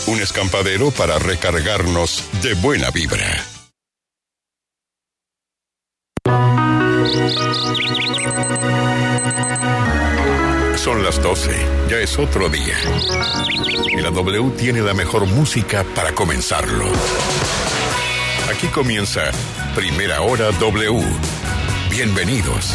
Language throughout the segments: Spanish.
Un escampadero para recargarnos de buena vibra. Son las 12, ya es otro día. Y la W tiene la mejor música para comenzarlo. Aquí comienza Primera Hora W. Bienvenidos.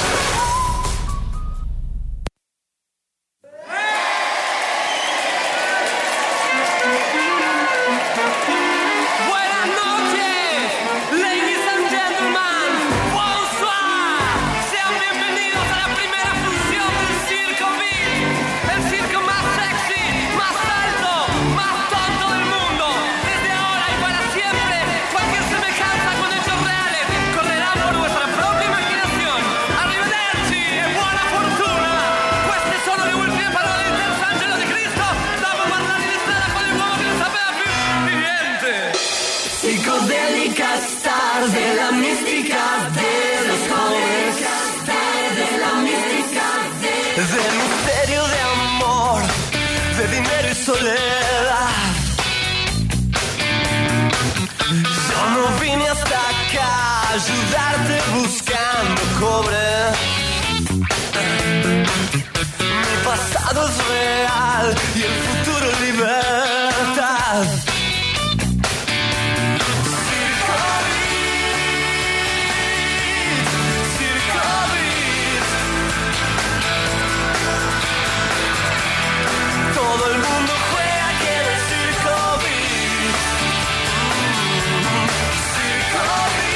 Ayudarte buscando cobre. Mi pasado es real y el futuro libertad. Circo Beat. Todo el mundo juega aquí en el Circo Beat. Circo Beat.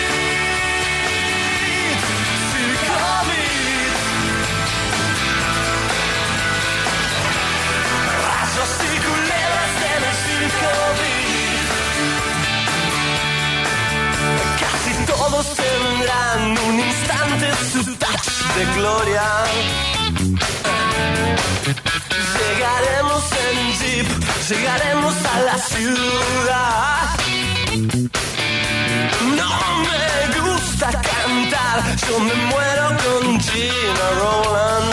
Casi todos tendrán un instante su touch de gloria. Llegaremos en jeep, llegaremos a la ciudad. No me gusta cantar, yo me muero con Gina Rowlands.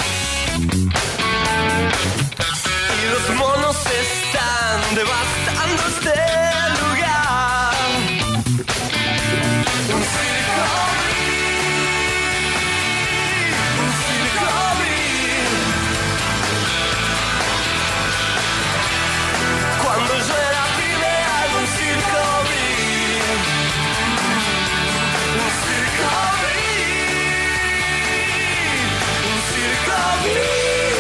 Y los monos están devastando este lugar. Un circo beat, un circo beat. Cuando yo era pibe hago un circo beat. Un circo beat, un circo beat.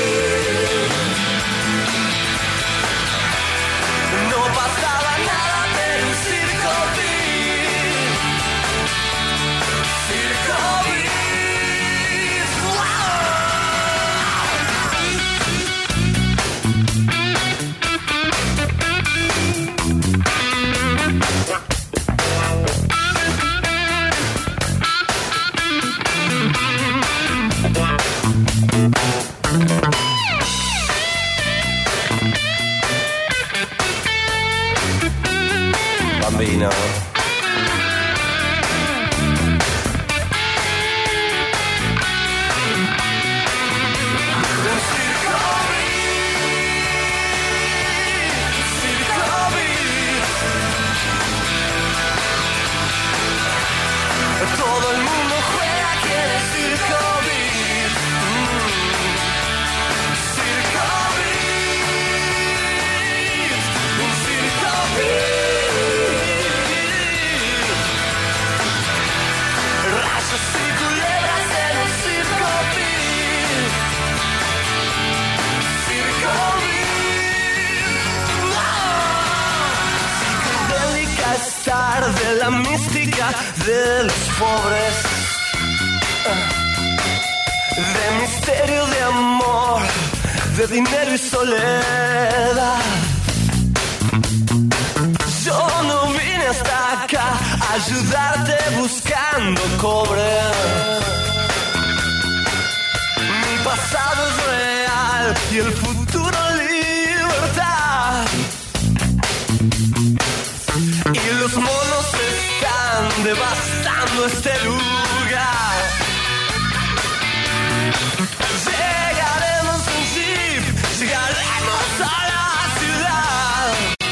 No pasaba nada, pero un circo beat. Circo beat. Bambino. Todo el mundo juega aquí en el Circo Beat. Circo Beat. Un Circo Beat. Rayos y culebras en el Circo Beat. Circo Beat. Psicodélica estar de la mística de los pobres, de misterio, de amor, de dinero y soledad. Yo no vine hasta acá a ayudarte buscando cobre. Mi pasado es real y el futuro libertad. Y los monos están devastando este lugar. Llegaremos en jeep, llegaremos a la ciudad.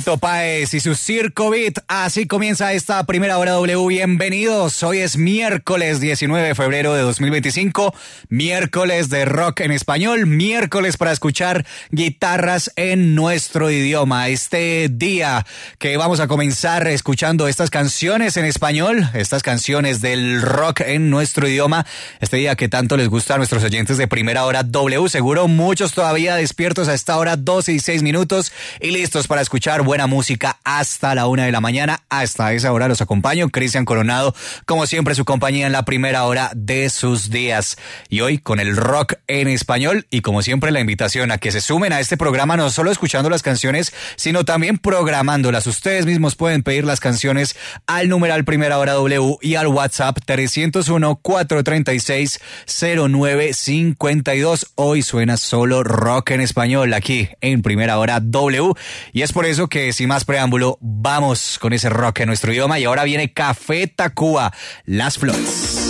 Fito Páez y su Circo Beat. Así comienza esta primera hora W. Bienvenidos. Hoy es miércoles 19 de febrero de 2025. Miércoles de rock en español. Miércoles para escuchar guitarras en nuestro idioma. Este día que vamos a comenzar escuchando estas canciones en español, estas canciones del rock en nuestro idioma. Este día que tanto les gusta a nuestros oyentes de primera hora W. Seguro muchos todavía despiertos a esta hora, 12 y 6 minutos, y listos para escuchar buena música hasta la 1 de la mañana. Hasta esa hora los acompaño, Cristian Coronado, como siempre su compañía en la primera hora de sus días. Y hoy con el rock en español y como siempre la invitación a que se sumen a este programa, no solo escuchando las canciones, sino también programándolas. Ustedes mismos pueden pedir las canciones al numeral Primera Hora W y al WhatsApp 301-436-0952. Hoy suena solo rock en español aquí en Primera Hora W. Y es por eso que, sin más preámbulo, vamos con ese rock en nuestro idioma. Y ahora viene Café Tacuba, Las Flores.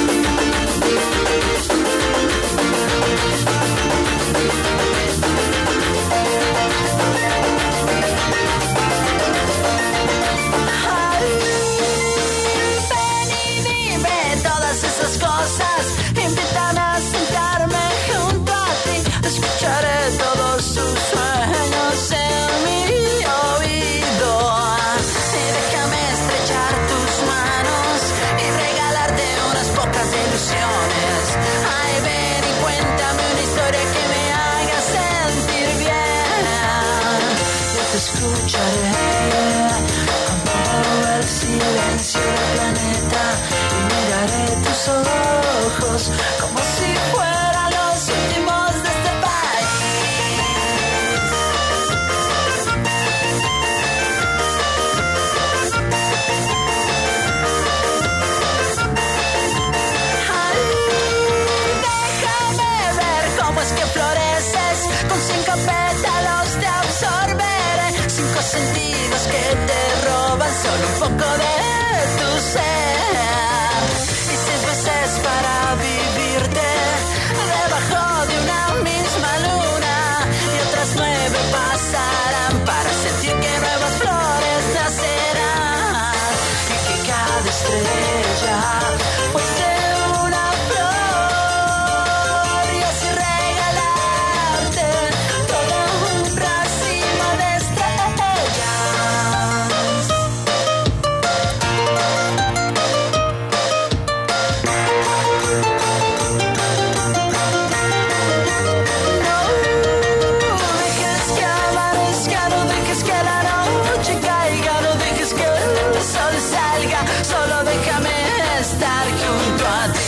Silencio del planeta y miraré tus ojos como si fueran los últimos de este país. Ay, déjame ver cómo es que floreces, con 5 pétalos te absorberé, 5 sentidos que te roban solo un poco de tu ser, y 6 veces para vivirte debajo de una misma luna, y otras 9 pasarán para sentir que nuevas flores nacerán, y que cada estrella fuese una flor, y así regalarte todo un racimo de estrellas. Solo déjame estar junto a ti.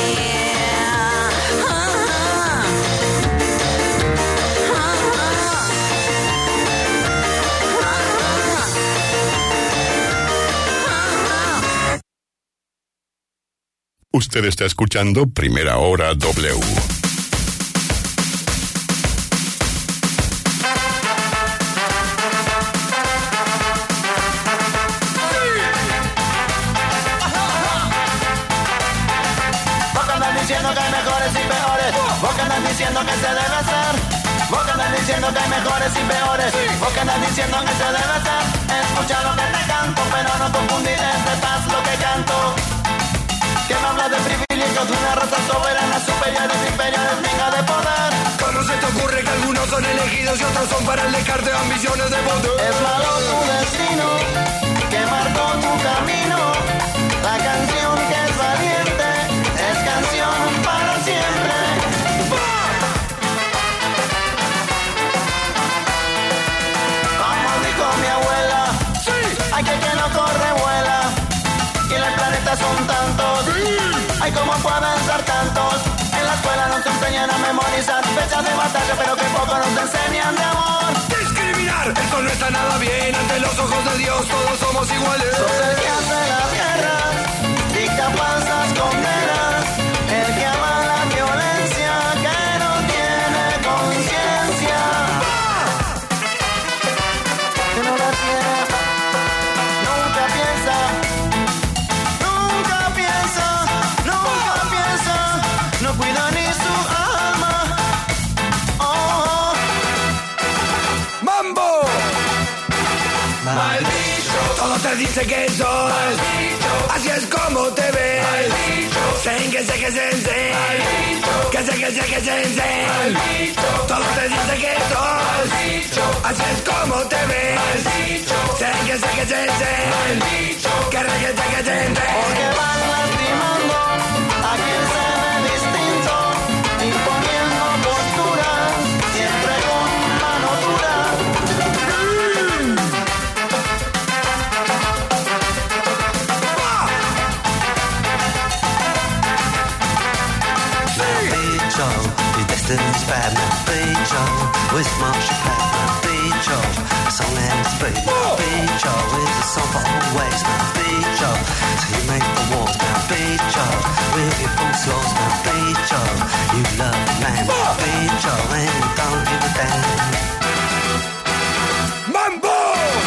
Usted está escuchando Primera Hora W. Diciendo que hay mejores y peores, vos que andas diciendo que se debe hacer, vos que andas diciendo que hay mejores y peores, vos que andas diciendo que se debe hacer, escucha lo que te canto, pero no confundir entre paz lo que canto, que me hablas de privilegios de una raza soberana, superior de imperiales, venga de poder. ¿Cómo se te ocurre que algunos son elegidos y otros son para el descarte de ambiciones de poder? Es malo tu destino, que marcó tu camino, la canción que es valiente, es canción para siempre. Como dijo mi abuela, hay que no corre vuela, y los planetas son tantos, hay como pueden ser tantos. En la escuela nos enseñan a memorizar fechas de batalla, pero que poco nos enseñan de amor. Discriminar, esto no está nada bien. Ante los ojos de Dios todos somos iguales. Sos el que hace las guerras, dicta falsas condenas, el que ama la violencia, que no tiene conciencia, que no la tiene, nunca piensa, nunca piensa, nunca piensa, no cuida ni su alma. Oh, oh. ¡Mambo! dice que soy. Así es como te ves. Sen, que sé, que sense. Que sé, que sé, que sense. Todo te dice que soy. Así es como te ves. Sen, que sé, que sense. Que re, que sé, que sense. Porque van lastimando a quien se ve distinto, imponiendo posturas, siempre con mano dura. Bicho, your destiny's bad now. Bicho, with Marshall Pat now. Bicho, a song and it's free. Bicho, it's a song for always now. Bicho, so you make the walls now. Bicho, with your false laws now. Bicho, you love the man. Bicho, and you don't give a damn. ¡Mambo!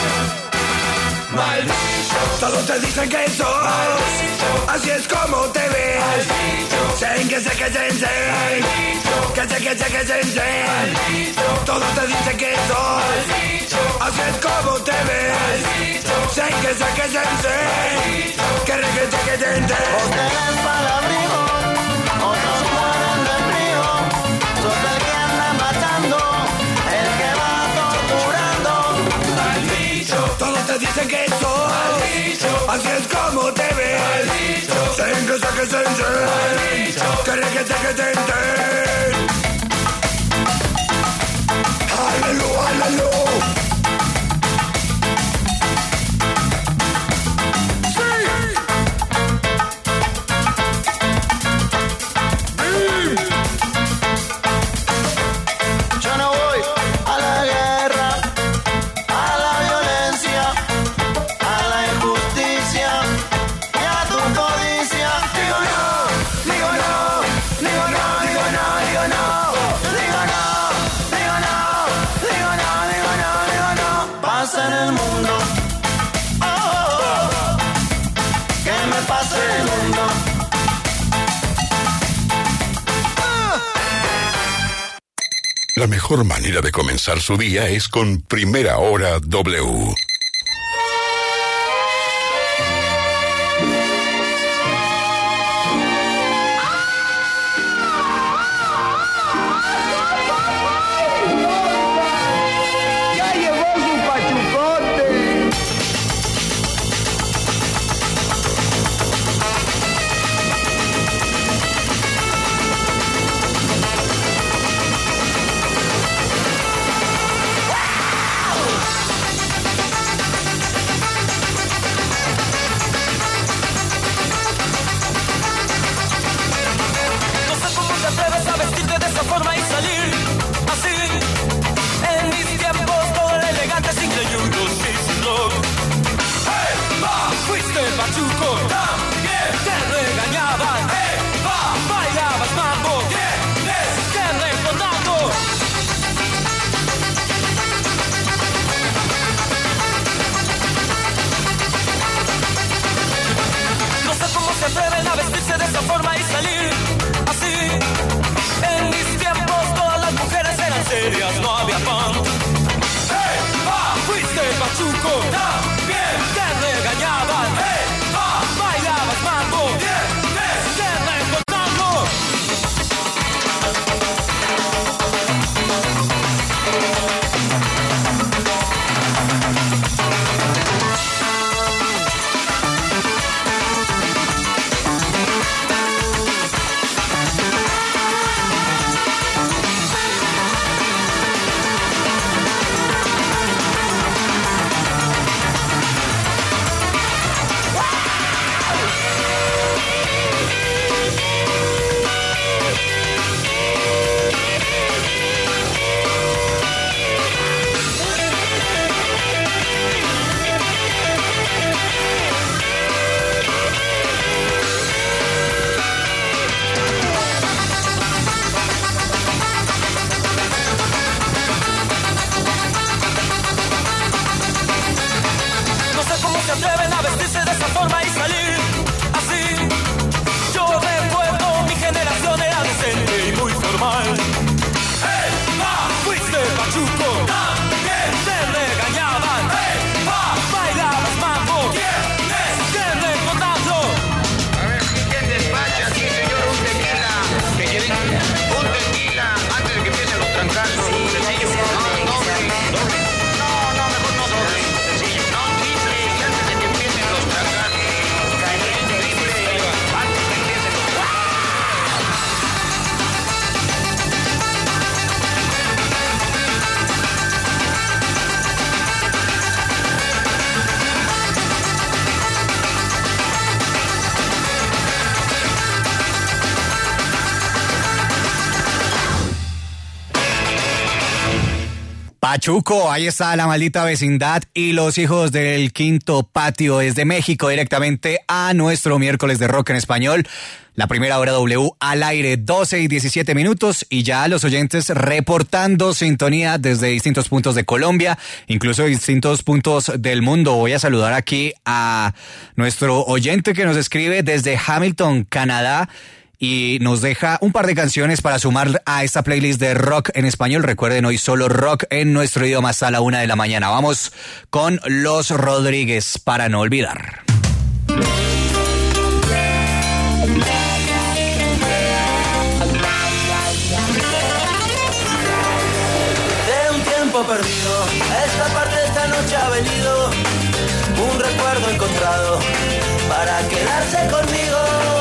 Todos te dicen que soy. Así es como te ves. Sen, que sé, que sense. Que sé, que sé, que sense. Todos te dicen que soy. Así es como te ves. Sen, que sé, que sense. Que re, que sé, que sense. Porque eres palabrijo, otros mueren de frío. Sos el que anda matando, el que va torturando. Todos te dicen que soy. Así es como te ves. Sen, que sé, que sense. Que re, que sé, que sense. Aleluya, aleluya. Yo no voy a la guerra, a la violencia, a la injusticia y a tu codicia. Digo no, digo no, digo no, digo no, digo no, digo no, digo no, digo no, digo no, digo no. Pasa en el mundo, oh, oh, oh. Que me pase en el mundo. La mejor manera de comenzar su día es con Primera Hora W. ¡Ya llegó su pachucote! Pachuco, ahí está La Maldita Vecindad y Los Hijos del Quinto Patio desde México directamente a nuestro miércoles de rock en español. La primera hora W al aire, 12:17 y ya los oyentes reportando sintonía desde distintos puntos de Colombia, incluso distintos puntos del mundo. Voy a saludar aquí a nuestro oyente que nos escribe desde Hamilton, Canadá, y nos deja un par de canciones para sumar a esta playlist de rock en español. Recuerden, hoy solo rock en nuestro idioma hasta la 1 de la mañana. Vamos con Los Rodríguez, para no olvidar. De un tiempo perdido, esta parte de esta noche ha venido un recuerdo encontrado para quedarse conmigo.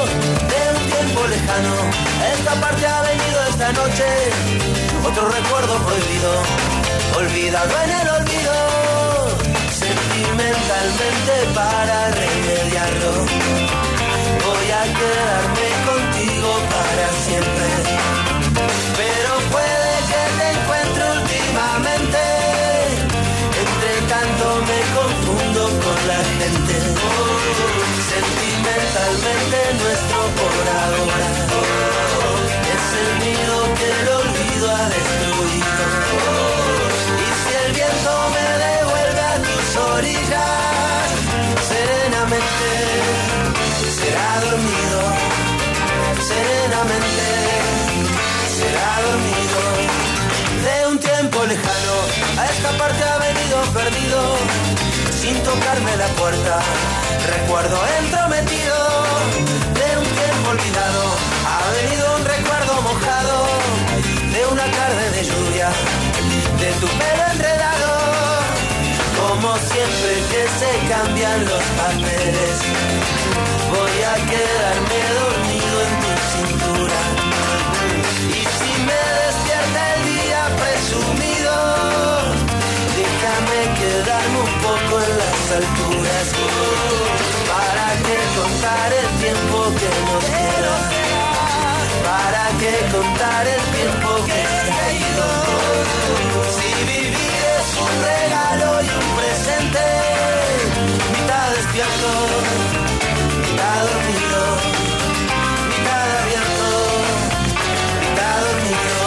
Lejano, esta parte ha venido esta noche, otro recuerdo prohibido, olvidado en el olvido, sentimentalmente para remediarlo, voy a quedarme contigo para siempre, pero puede que te encuentre últimamente, entre tanto me confundo con la gente, sentimentalmente nuestro por ahora es el nido que el olvido ha destruido, y si el viento me devuelve a tus orillas, serenamente será dormido, serenamente será dormido. De un tiempo lejano a esta parte ha venido perdido, sin tocarme la puerta, recuerdo entrometido. De un tiempo olvidado ha venido un recuerdo mojado, de una tarde de lluvia, de tu pelo enredado, como siempre que se cambian los papeles, voy a quedarme dormido en tu cintura, y si me despierta el día presumido, déjame quedarme un poco en las alturas, para que contar el tiempo que nos queda, para que contar el tiempo que se ha ido. Si vivir es un regalo y un presente, mitad despierto, mitad dormido, mitad abierto, mitad dormido.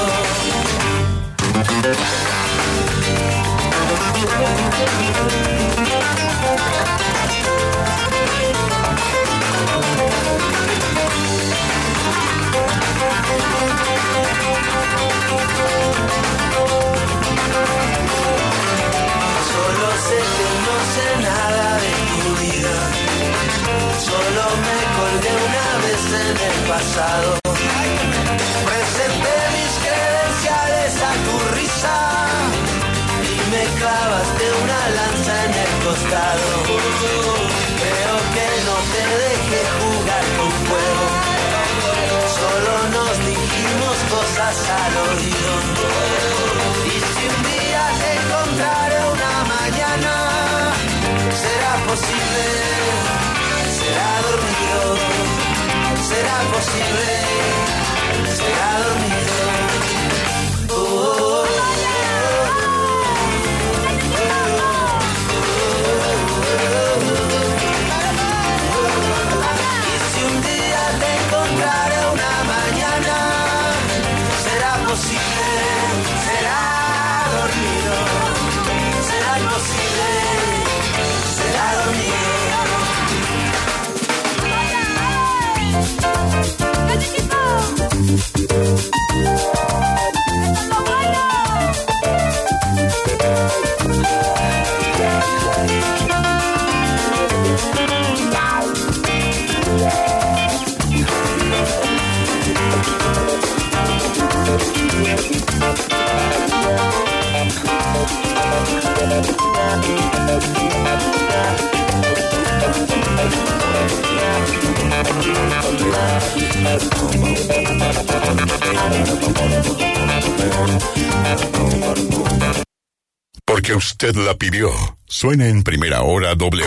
Solo sé que no sé nada de tu vida, solo me colgué una vez en el pasado, presenté mis credenciales a tu risa y me clavaste una lanza en el costado. Creo que no te dejé jugar con fuego, solo nos dijimos cosas al oído. Y si un día te encontraré una mañana, será posible, será dormido, será posible, será dormido. Y si un día te encontraré una mañana, será posible, será dormido, será imposible, será dormido. Porque usted la pidió. Suena en Primera Hora W.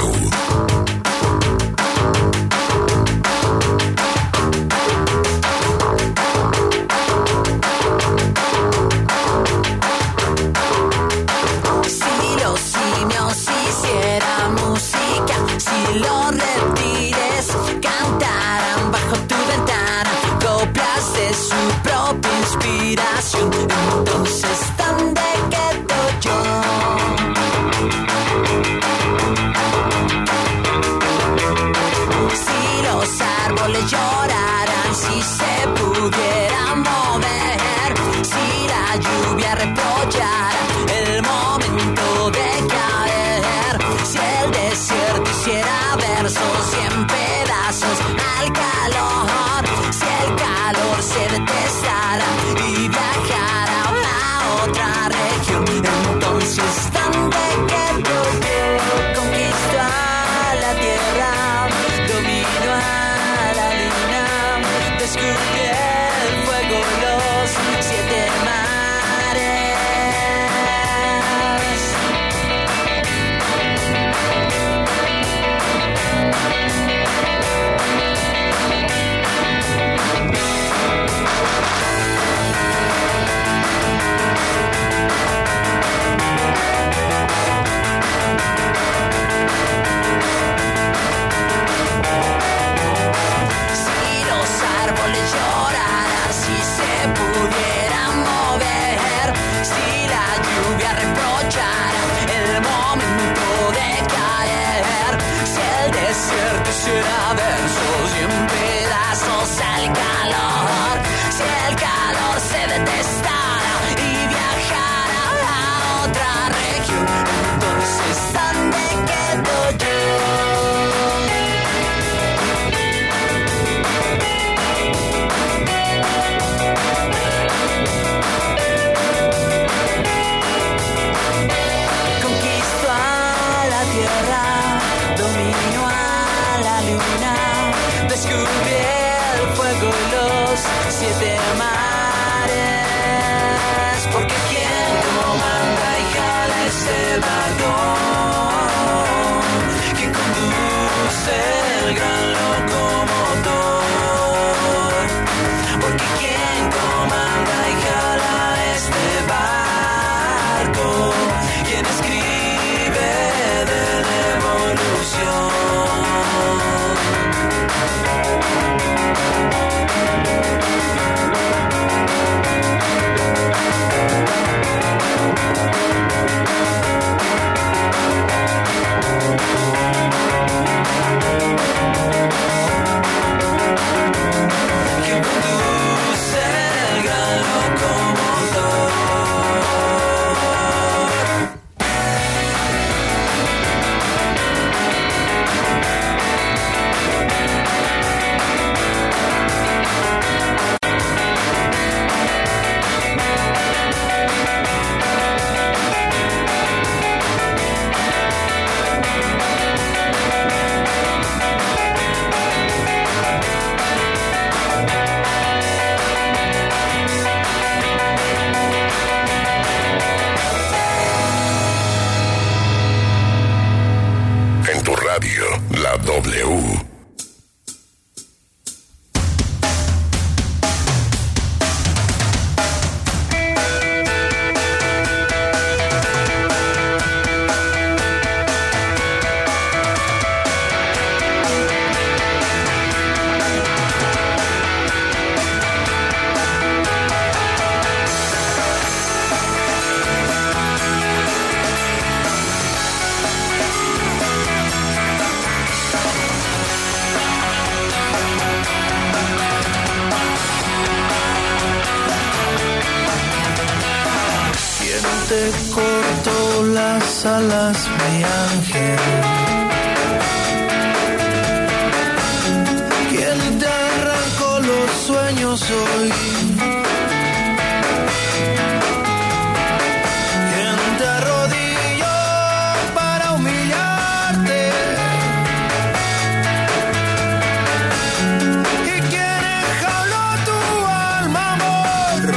se pudiera mover, si la lluvia reprochara el momento de caer, si el desierto hiciera versos y en pedazos al calor, si el calor se detestara y viajara a otra región, entonces donde quedo yo, conquisto a la tierra, domino a la luna, descubrí el fuego y los 7 mares. Si los árboles lloraran, si se pudieran mover, si la lluvia reprochara el momento de caer, si el desierto hiciera versos y en pedazos al calor, si el calor se detestara y viajara a otra región, entonces ¿dónde quedo yo? Conquisto a la tierra, domino a la luna, descubrí el fuego y los 7 mares, porque quien comanda y jala ese vagón, quien conduce el gran locomotor, porque quien comanda y jala este barco, quien escribe de la evolución. Quien conduce el gran locomotor. En tu radio, la W. Te cortó las alas, mi ángel. ¿Quién te arrancó los sueños hoy? ¿Quién te arrodilló para humillarte? ¿Y quién enjauló tu alma, amor?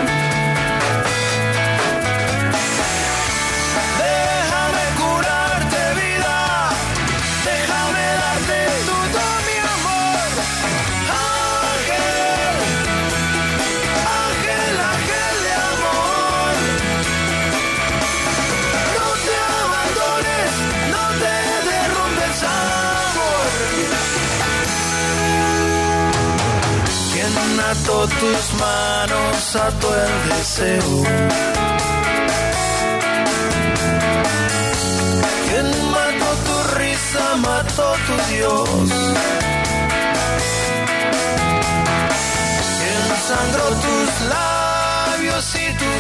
Déjame curarte, vida. Déjame darte todo mi amor. Ángel, ángel, ángel de amor. No te abandones, no te derrumbes, amor. ¿Quién ató tus manos, ató el deseo? ¿Quién mató tu risa, mató tu Dios?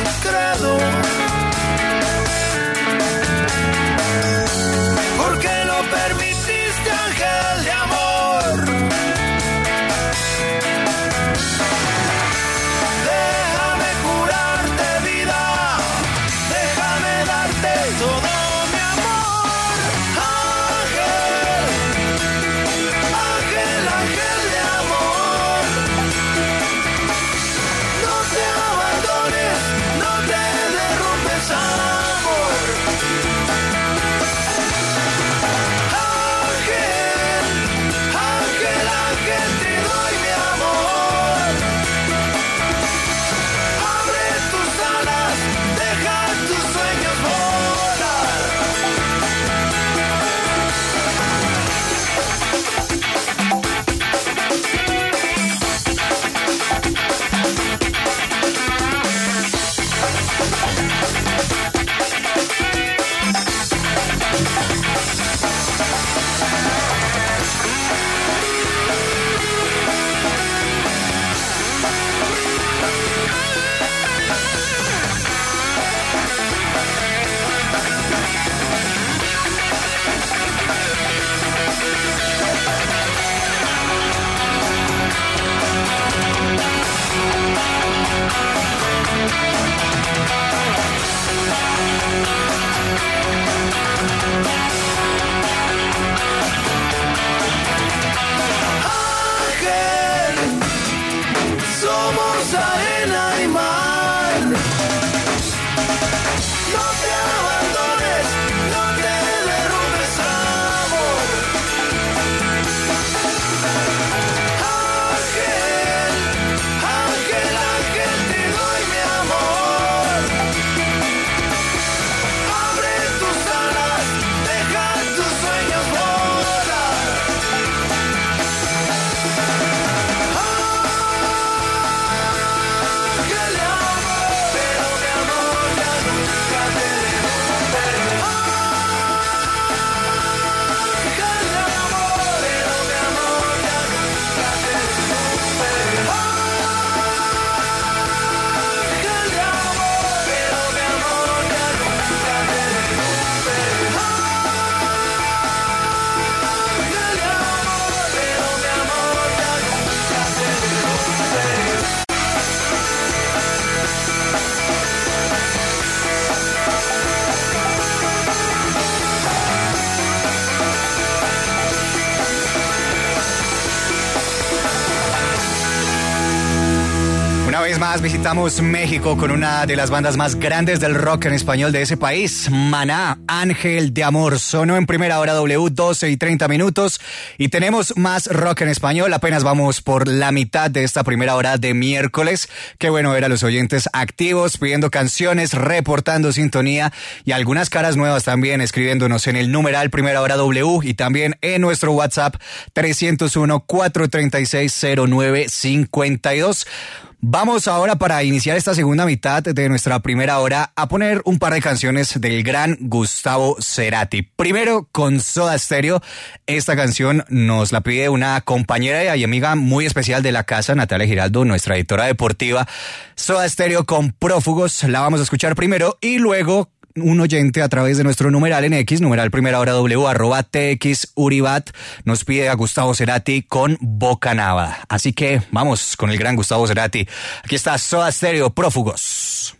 credo. ¿Por qué lo permitiste, ángel de amor? Déjame curarte, vida. Déjame darte todo mi amor. Ángel, ángel, ángel de amor. No te abandones, no te derrumbes, amor. Ángel, ángel, ángel, te doy mi amor. Abre tus alas, deja tus sueños volar. Ángel, somos arena y mar. No te abandones, no te derrumbes, amor. Ángel, ángel, ángel, te doy mi amor. Abre tus alas, deja tus sueños volar. Ángel de amor, pero mi amor ya nunca te derrumbe. Ángel de amor, pero mi amor ya nunca te derrumbe. Ángel de amor, pero mi amor ya nunca te derrumbe. Ángel de amor, pero mi amor ya nunca te derrumbe. Una vez más visitamos México con una de las bandas más grandes del rock en español de ese país, Maná, Ángel de Amor. Sonó en primera hora W, 12:30. Y tenemos más rock en español. Apenas vamos por la mitad de esta primera hora de miércoles. Qué bueno ver a los oyentes activos, pidiendo canciones, reportando sintonía y algunas caras nuevas también, escribiéndonos en el numeral primera hora W y también en nuestro WhatsApp 301-436-0952. Vamos ahora, para iniciar esta segunda mitad de nuestra primera hora, a poner un par de canciones del gran Gustavo Cerati. Primero con Soda Stereo. Esta canción nos la pide una compañera y amiga muy especial de la casa, Natalia Giraldo, nuestra editora deportiva. Soda Stereo con Prófugos, la vamos a escuchar primero y luego un oyente a través de nuestro numeral en X, numeral primera hora W, @TXUribat, nos pide a Gustavo Cerati con Bocanada. Así que vamos con el gran Gustavo Cerati. Aquí está Soda Stereo, Prófugos.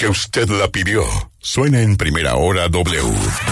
porque usted la pidió. Suena en Primera Hora W.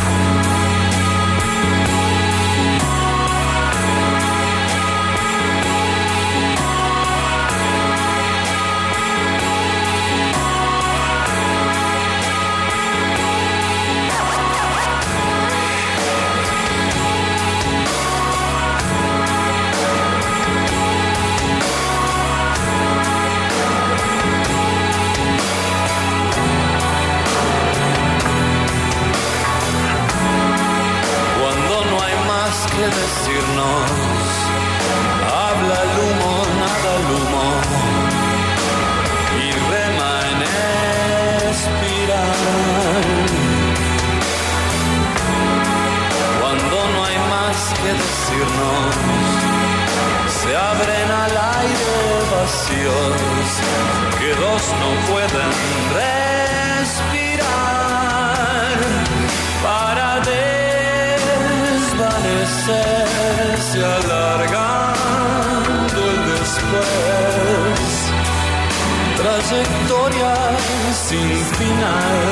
Trayectoria sin final,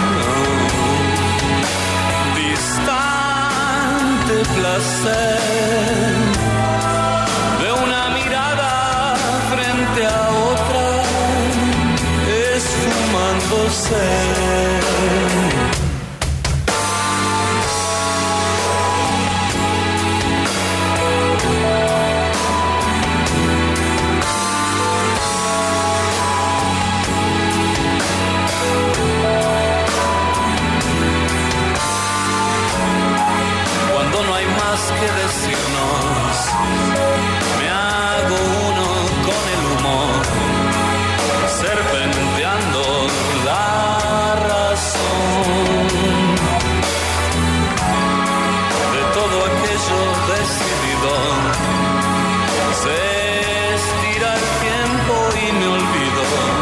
distante placer de una mirada frente a otra, esfumándose. Que decirnos, me hago uno con el humor, serpenteando la razón de todo aquello decidido. Se estira el tiempo y me olvido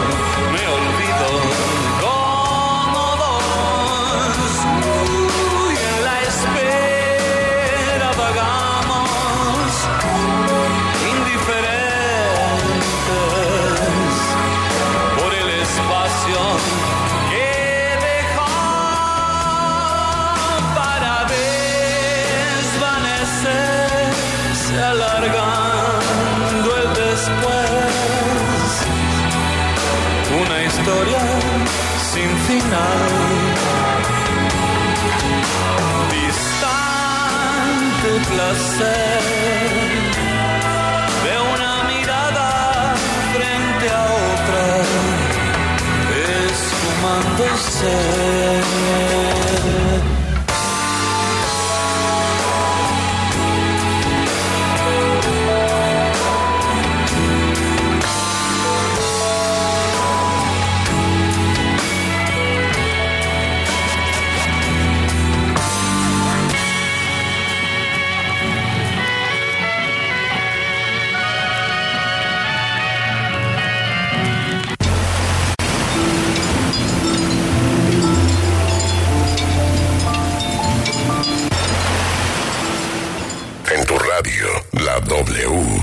como dos. Y en la espera vagamos, indiferentes por el espacio que dejó para desvanecerse, alargando el después. Una historia sin final, distante placer de una mirada frente a otra, esfumándose. En tu radio, la W.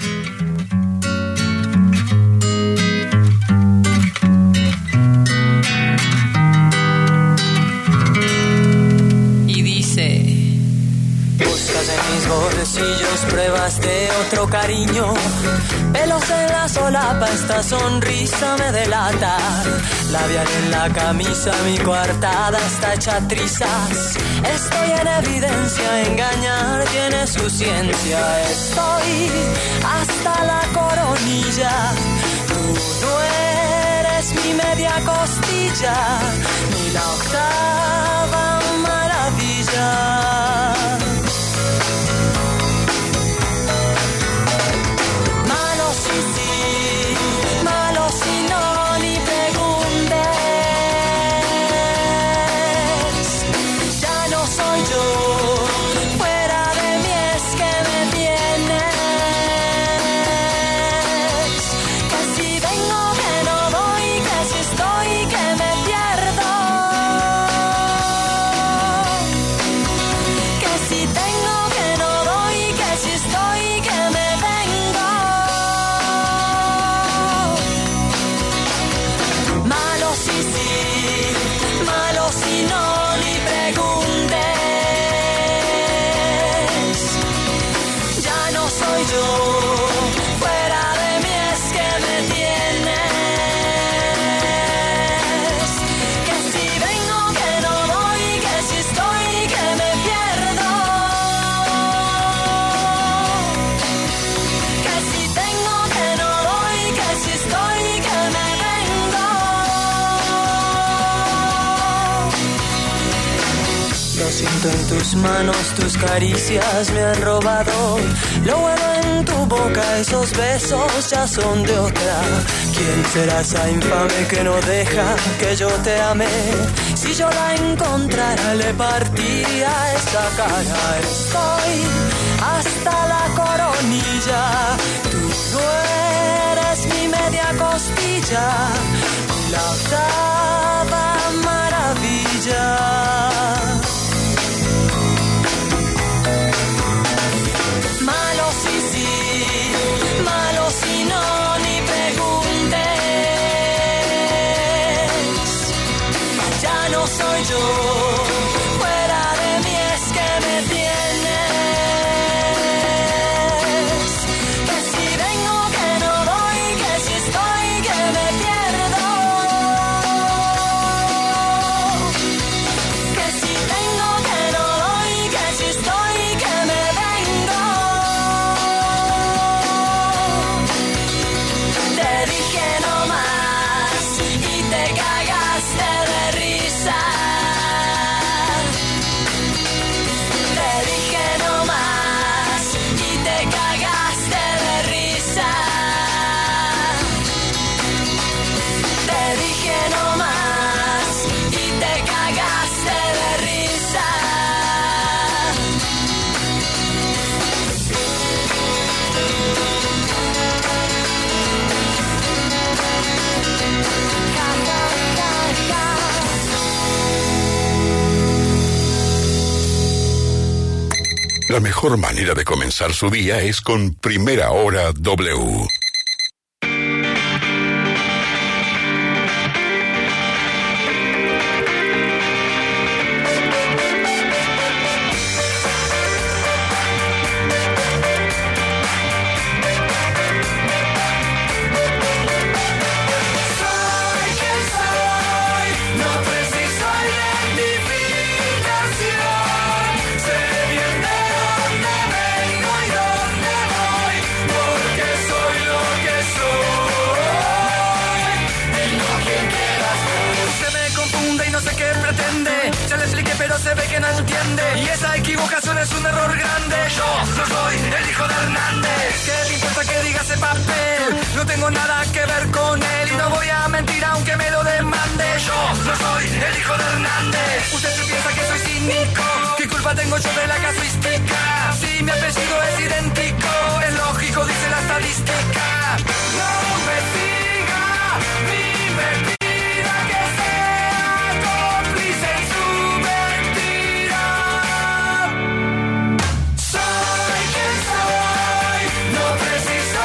Y dice: buscas en mis bolsillos pruebas de otro cariño, pelos en la solapa, esta sonrisa me delata. Labial en la camisa, mi coartada está hecha trizas. Estoy en evidencia, engañar tiene su ciencia. Estoy hasta la coronilla. Tú no eres mi media costilla, ni la octava maravilla. Malo si sí, malo si no, ni preguntes. Ya no soy yo, fuera de mí es que me tienes. Que si vengo, que no voy, que si estoy, que me pierdo. si sí, malo si no, ni preguntes. Ya no soy yo, fuera de mí es que me tienes. Que si vengo, que no voy, que si estoy, que me pierdo. Que si tengo, que no doy, que si estoy, que me vengo. Lo siento en tus manos, tus caricias me han robado. Lo bueno en tu boca, esos besos ya son de otra. ¿Quién será esa infame que no deja que yo te ame? Si yo la encontrara, le partiría esta cara. Estoy hasta la coronilla. Tú no eres mi media costilla, la octava maravilla. Malo si sí, malo si no, ni preguntes. Ya no soy yo, fuera de mí es que me tienes. Que si vengo, que no doy, que si estoy, que me pierdo. Que si tengo, que no doy, que si estoy, que me vengo. Te dije no más y te cagaste de risa. Te dije no más y te cagaste de risa. Te dije no más y te cagaste de risa. Ja, ja, ja, ja. La mejor manera de comenzar su día es con Primera Hora W. Soy quien soy, no preciso identificación. Sé bien de dónde vengo y dónde voy, porque soy lo que soy. Y no quien quieras tú. Se me confunde y no sé qué pretende. Ya le expliqué pero se ve que no entiende. Y esa equivocación es un error grande. Yo no soy el hijo de Hernández. ¿Qué le importa que diga ese papel? No tengo nada que ver con él y no voy a mentir aunque me lo demande. Yo no soy el hijo de Hernández. Usted se piensa que soy cínico. ¿Qué culpa tengo yo de la casuística? Si mi apellido es idéntico, es lógico, dice la estadística. No me siga ni me pida que sea cómplice en su mentira. Soy quien soy, no preciso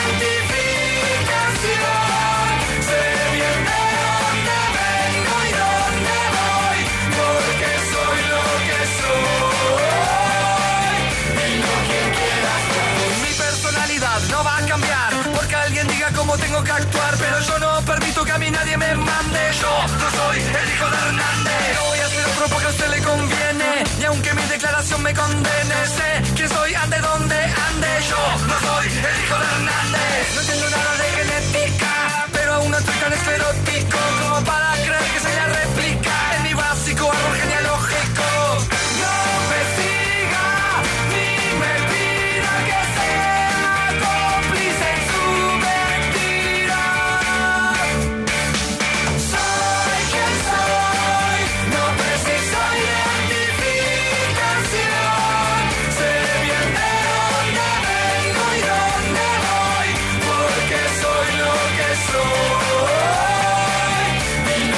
identificación. Sé bien de dónde vengo y dónde voy, porque soy lo que soy. Y no quien quieras tú. Mi personalidad no va a cambiar porque alguien diga cómo tengo que actuar, pero yo no permito que a mí nadie me mande. Yo no soy el hijo de Hernández. No voy a hacer otro porque a usted le conviene, y aunque mi declaración me condene, sé que soy ande donde ande. Yo no soy el hijo de Hernández. No entiendo nada de genética, pero aún no estoy tan esferótico como para creer que soy la réplica en mi básico árbol genealógico. No me siga ni me pida que sea cómplice en su mentira. Soy quien soy, no preciso identificación. Sé bien de dónde vengo y dónde voy, porque soy lo que soy. Y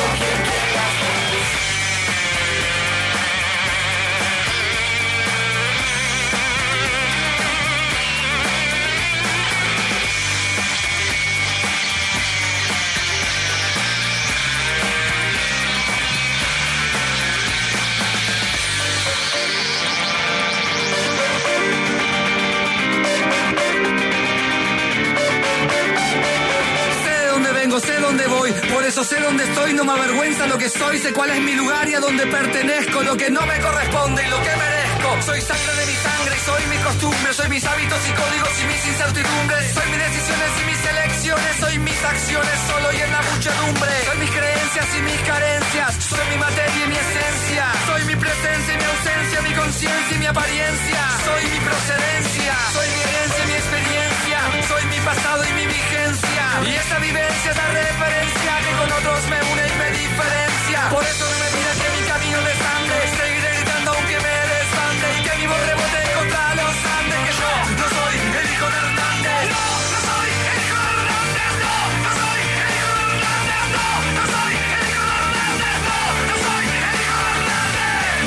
soy. Por eso sé dónde estoy, no me avergüenza lo que soy. Sé cuál es mi lugar y a dónde pertenezco. Lo que no me corresponde y lo que merezco. Soy sangre de mi sangre y soy mis costumbres. Soy mis hábitos y códigos y mis incertidumbres. Soy mis decisiones y mis elecciones. Soy mis acciones solo y en la muchedumbre. Soy mis creencias y mis carencias. Soy mi materia y mi esencia. Soy mi presencia y mi ausencia. Mi conciencia y mi apariencia. Soy mi procedencia. Soy mi herencia y mi experiencia. Soy mi pasado y mi vigencia. Y esa vivencia es la referencia que con otros me une y me diferencia. Por eso no me pidas que mi camino de sangre seguiré gritando aunque me desbande y que mi voz rebote contra los Andes. Que yo no soy el hijo de Hernández. No soy el hijo de Hernández. No soy el hijo de Hernández. No soy el hijo de Hernández. No soy el hijo de Hernández.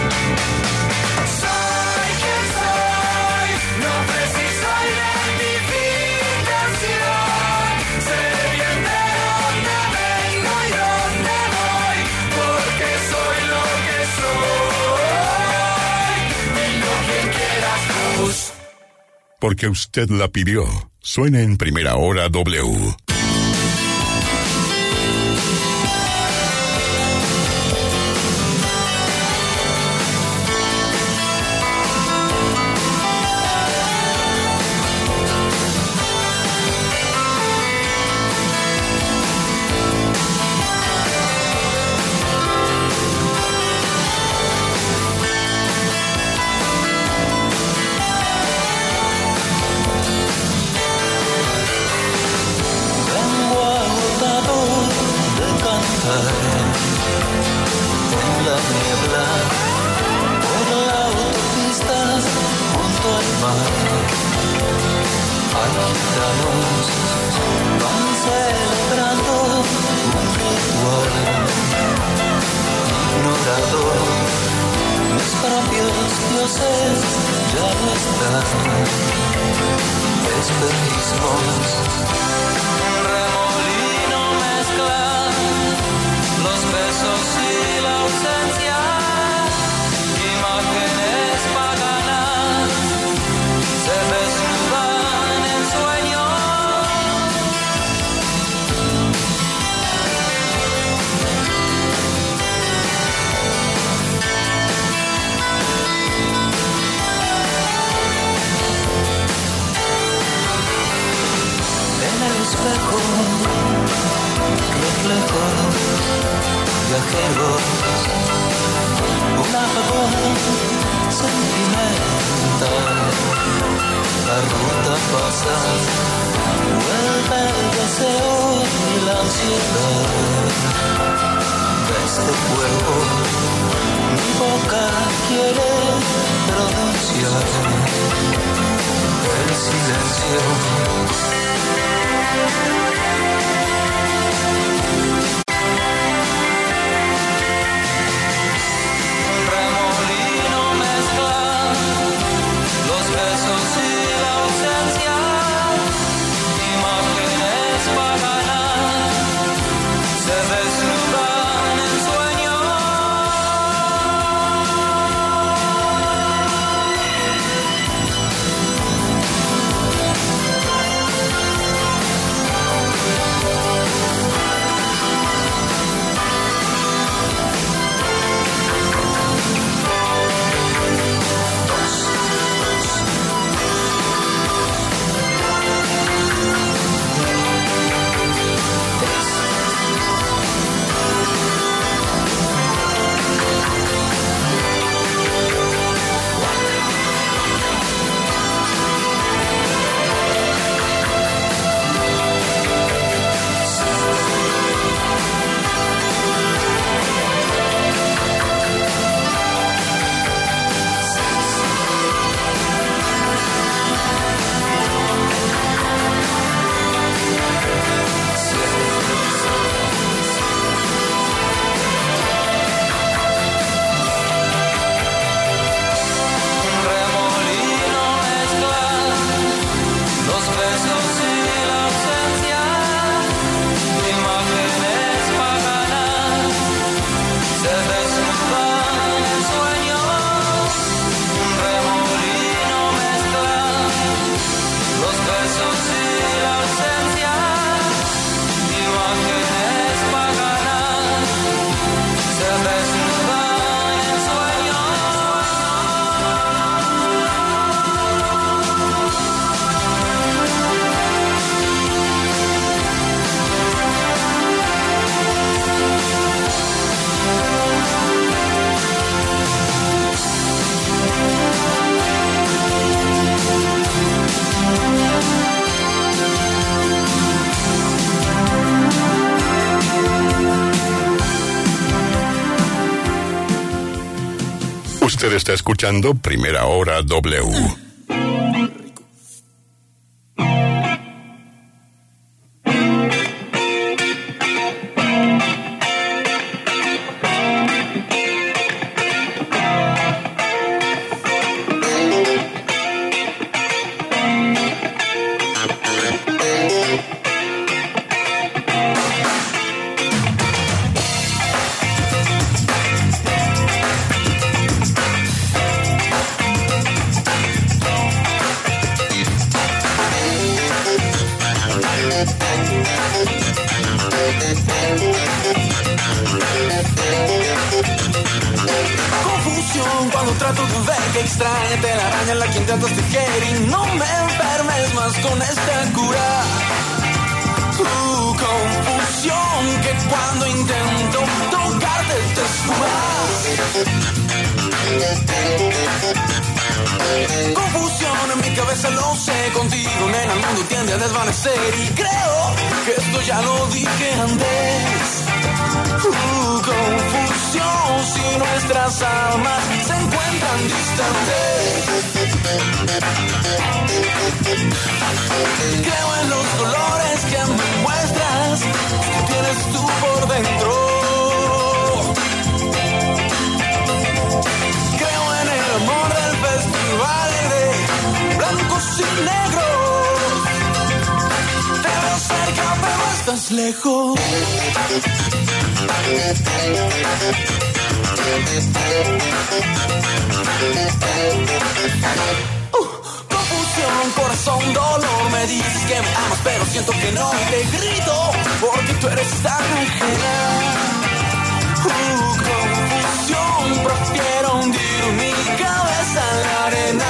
Soy quien soy. No preciso identificación. Sé bien de dónde vengo y dónde voy. Porque soy lo que soy. Y lo que quieras tú. Porque usted la pidió. Suena en Primera Hora W. En la niebla, por la autopista, junto al mar. Hay gitanos, van celebrando un ritual. Ignorado, mis propios dioses ya no están. Espejismos, un remolino mezclan los besos y la ausencia, imágenes paganas se desnudan en sueños. En el espejo, reflejos viajeros, un apagón sentimental. La ruta pasa, vuelve el deseo y la ansiedad de este cuerpo. Mi boca quiere pronunciar el silencio. Usted está escuchando Primera Hora W. Confusión cuando trato de ver que extraña telaraña la que intentas tejer y no me enfermes más con esta cura. Confusión que cuando intento tocarte te esfumas. Confusión en mi cabeza, lo sé, contigo nena el mundo tiende a desvanecer y creo que esto ya lo dije antes. Confusión si nuestras almas se encuentran distantes. Creo en los colores que me muestras, que tienes tú por dentro. Creo en el amor del festival de blancos y negros. Te veo cerca pero estás lejos. Confusión, corazón, dolor, me dices que me amas pero siento que no y te grito porque tú eres tan ajena. Confusión, prefiero hundir mi cabeza en la arena.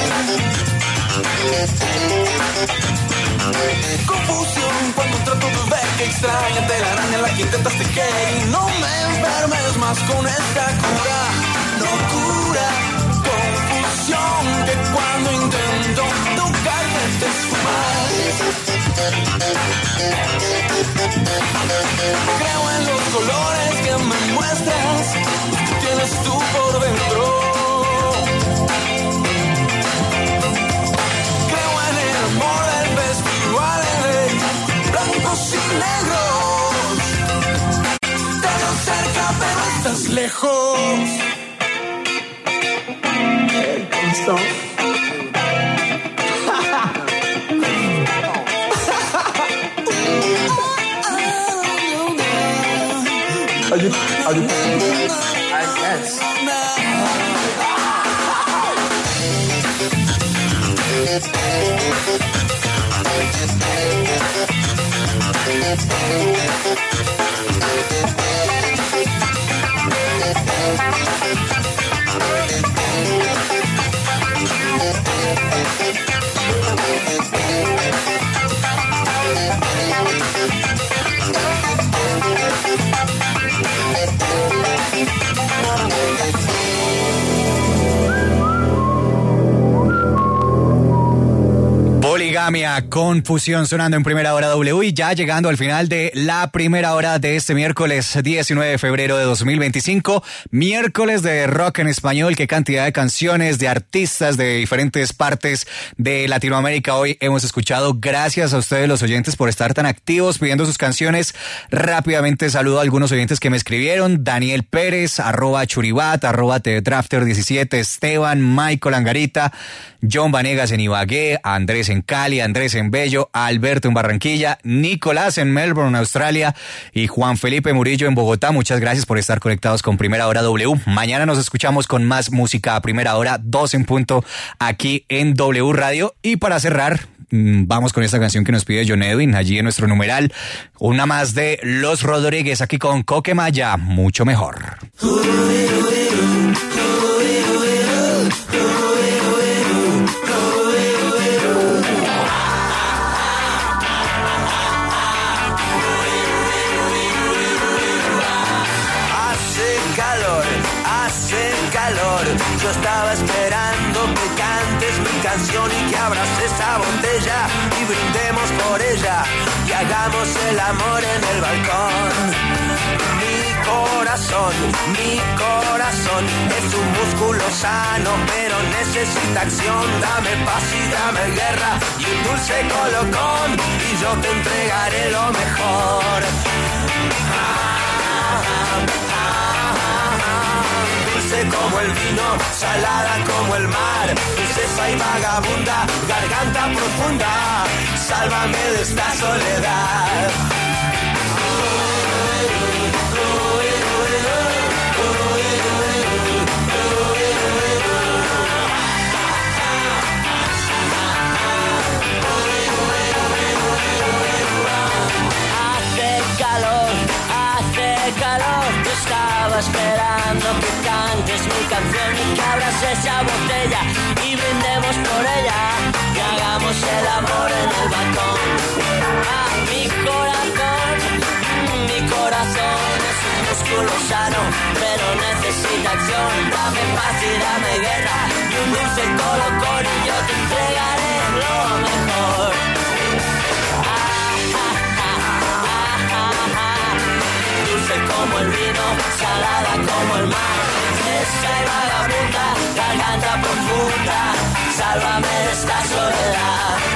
Confusión cuando trato de ver que extraña telaraña la que intentas tejer y no me enfermes más con esta cura, locura. Confusión que cuando intento tocarte te esfumas. Creo en los colores que me muestras, que tienes tú por dentro. Creo en el amor del festival de blancos y negros. Te veo cerca pero estás lejos. Poligamia, Confusión sonando en Primera Hora W y ya llegando al final de la primera hora de este miércoles 19 de febrero de 2025, miércoles de rock en español. Qué cantidad de canciones de artistas de diferentes partes de Latinoamérica hoy hemos escuchado. Gracias a ustedes los oyentes por estar tan activos pidiendo sus canciones. Rápidamente saludo a algunos oyentes que me escribieron: Daniel Pérez, @Churibat, @TheDrafter17, Esteban, Michael Angarita, John Vanegas en Ibagué, Andrés en Cali, Andrés en Bello, Alberto en Barranquilla, Nicolás en Melbourne, Australia y Juan Felipe Murillo en Bogotá. Muchas gracias por estar conectados con Primera Hora W. Mañana nos escuchamos con más música a primera hora, 2 en punto, aquí en W Radio. Y para cerrar, vamos con esta canción que nos pide John Edwin, allí en nuestro numeral. Una más de Los Rodríguez, aquí con Coquemaya, mucho mejor. Yo estaba esperando que cantes mi canción y que abras esa botella y brindemos por ella y hagamos el amor en el balcón. Mi corazón satisfacción. Mi corazón es un músculo sano, pero necesita acción. Dame paz y dame guerra y un dulce colocón, y yo te entregaré lo mejor. Dulce como el vino, salada como el mar, princesa y vagabunda, garganta profunda, sálvame de esta soledad. Hace calor, yo estaba esperando que cantes mi canción y que abras esa botella y brindemos por ella y hagamos el amor en el balcón. Mi corazón es un músculo sano, pero necesita acción. Dame paz y dame guerra y un dulce colocón, y yo te entregaré lo mejor. Dulce como el vino, salada como el mar, princesa y vagabunda, garganta profunda, sálvame de esta soledad.